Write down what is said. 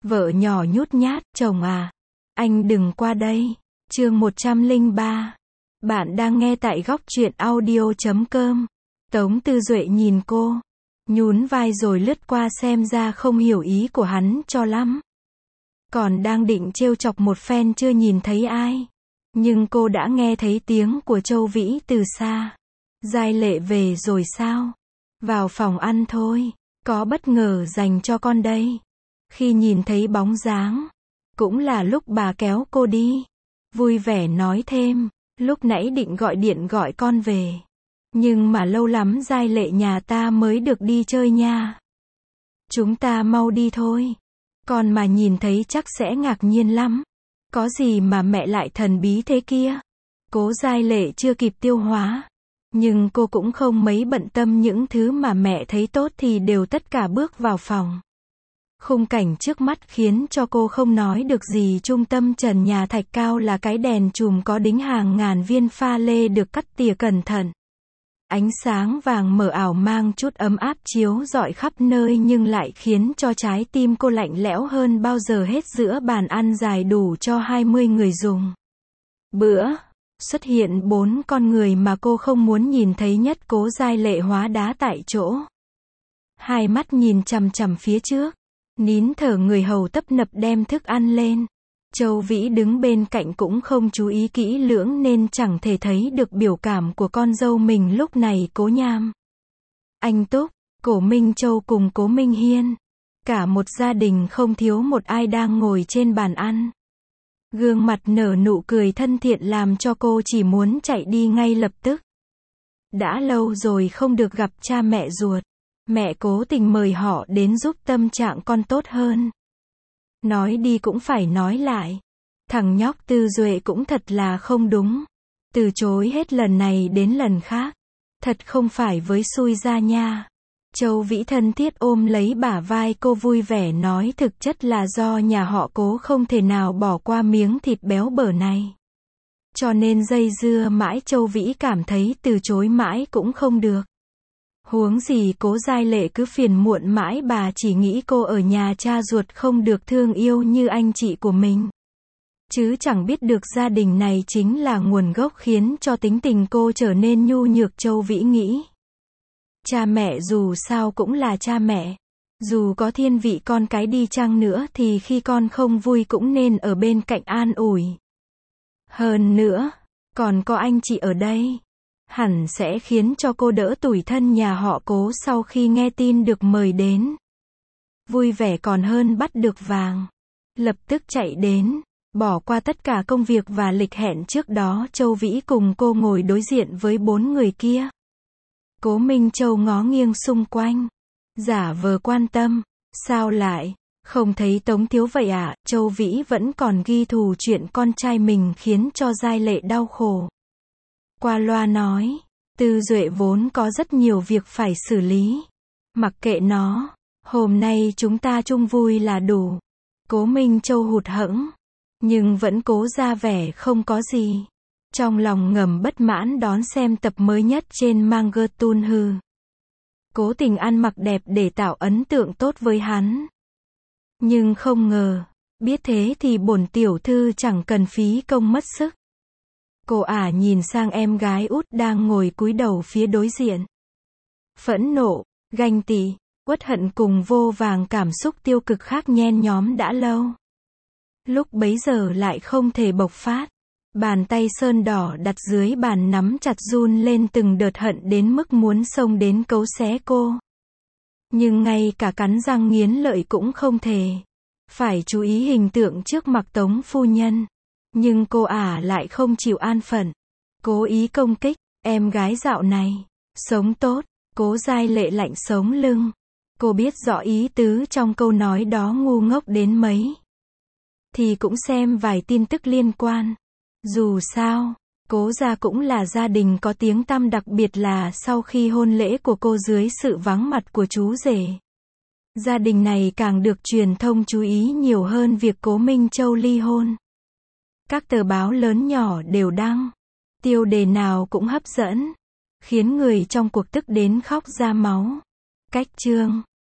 Vợ nhỏ nhút nhát, chồng à, anh đừng qua đây. Chương 103. Bạn đang nghe tại góc truyện audio.com. Tống Tư Duệ nhìn cô, nhún vai rồi lướt qua xem ra không hiểu ý của hắn cho lắm. Còn đang định trêu chọc một phen chưa nhìn thấy ai. Nhưng cô đã nghe thấy tiếng của Châu Vĩ từ xa. Giai Lệ về rồi sao? Vào phòng ăn thôi, có bất ngờ dành cho con đây. Khi nhìn thấy bóng dáng, cũng là lúc bà kéo cô đi. Vui vẻ nói thêm, lúc nãy định gọi điện gọi con về. Nhưng mà lâu lắm Giai Lệ nhà ta mới được đi chơi nha. Chúng ta mau đi thôi. Con mà nhìn thấy chắc sẽ ngạc nhiên lắm. Có gì mà mẹ lại thần bí thế kia? Cố Giai Lệ chưa kịp tiêu hóa. Nhưng cô cũng không mấy bận tâm những thứ mà mẹ thấy tốt thì đều tất cả bước vào phòng. Khung cảnh trước mắt khiến cho cô không nói được gì. Trung tâm trần nhà thạch cao là cái đèn chùm có đính hàng ngàn viên pha lê được cắt tỉa cẩn thận. Ánh sáng vàng mờ ảo mang chút ấm áp chiếu rọi khắp nơi nhưng lại khiến cho trái tim cô lạnh lẽo hơn bao giờ hết. Giữa bàn ăn dài đủ cho 20 người dùng bữa, xuất hiện 4 con người mà cô không muốn nhìn thấy nhất. Cố Giai Lệ hóa đá tại chỗ. Hai mắt nhìn chằm chằm phía trước. Nín thở, người hầu tấp nập đem thức ăn lên. Châu Vĩ đứng bên cạnh cũng không chú ý kỹ lưỡng nên chẳng thể thấy được biểu cảm của con dâu mình lúc này. Cố Nham, anh Túc, Cố Minh Châu cùng Cố Minh Hiên. Cả một gia đình không thiếu một ai đang ngồi trên bàn ăn. Gương mặt nở nụ cười thân thiện làm cho cô chỉ muốn chạy đi ngay lập tức. Đã lâu rồi không được gặp cha mẹ ruột. Mẹ cố tình mời họ đến giúp tâm trạng con tốt hơn. Nói đi cũng phải nói lại. Thằng nhóc Tư Duệ cũng thật là không đúng. Từ chối hết lần này đến lần khác. Thật không phải với xui ra nha. Châu Vĩ thân thiết ôm lấy bả vai cô vui vẻ nói thực chất là do nhà họ Cố không thể nào bỏ qua miếng thịt béo bở này. Cho nên dây dưa mãi. Châu Vĩ cảm thấy từ chối mãi cũng không được. Huống gì Cố Giai Lệ cứ phiền muộn mãi, bà chỉ nghĩ cô ở nhà cha ruột không được thương yêu như anh chị của mình. Chứ chẳng biết được gia đình này chính là nguồn gốc khiến cho tính tình cô trở nên nhu nhược. Châu Vĩ nghĩ. Cha mẹ dù sao cũng là cha mẹ. Dù có thiên vị con cái đi chăng nữa thì khi con không vui cũng nên ở bên cạnh an ủi. Hơn nữa, còn có anh chị ở đây. Hẳn sẽ khiến cho cô đỡ tủi thân nhà họ Cố sau khi nghe tin được mời đến. Vui vẻ còn hơn bắt được vàng. Lập tức chạy đến, bỏ qua tất cả công việc và lịch hẹn trước đó. Châu Vĩ cùng cô ngồi đối diện với 4 người kia. Cố Minh Châu ngó nghiêng xung quanh, giả vờ quan tâm. Sao lại không thấy Tống thiếu vậy ạ? Châu Vĩ vẫn còn ghi thù chuyện con trai mình khiến cho Giai Lệ đau khổ. Qua loa nói, Tư Duệ vốn có rất nhiều việc phải xử lý. Mặc kệ nó, hôm nay chúng ta chung vui là đủ. Cố Minh Châu hụt hẫng, nhưng vẫn cố ra vẻ không có gì. Trong lòng ngầm bất mãn đón xem tập mới nhất trên Manga Toon hư. Cố tình ăn mặc đẹp để tạo ấn tượng tốt với hắn. Nhưng không ngờ, biết thế thì bổn tiểu thư chẳng cần phí công mất sức. Cô ả nhìn sang em gái út đang ngồi cúi đầu phía đối diện. Phẫn nộ, ganh tị, uất hận cùng vô vàng cảm xúc tiêu cực khác nhen nhóm đã lâu. Lúc bấy giờ lại không thể bộc phát. Bàn tay sơn đỏ đặt dưới bàn nắm chặt run lên từng đợt hận đến mức muốn xông đến cấu xé cô. Nhưng ngay cả cắn răng nghiến lợi cũng không thể. Phải chú ý hình tượng trước mặt Tống phu nhân. Nhưng cô ả lại không chịu an phận. Cố ý công kích, em gái dạo này sống tốt. Cố Giai Lệ lạnh sống lưng. Cô biết rõ ý tứ trong câu nói đó ngu ngốc đến mấy. Thì cũng xem vài tin tức liên quan. Dù sao, Cố gia cũng là gia đình có tiếng tăm, đặc biệt là sau khi hôn lễ của cô dưới sự vắng mặt của chú rể. Gia đình này càng được truyền thông chú ý nhiều hơn việc Cố Minh Châu ly hôn. Các tờ báo lớn nhỏ đều đăng. Tiêu đề nào cũng hấp dẫn. Khiến người trong cuộc tức đến khóc ra máu. Cách chương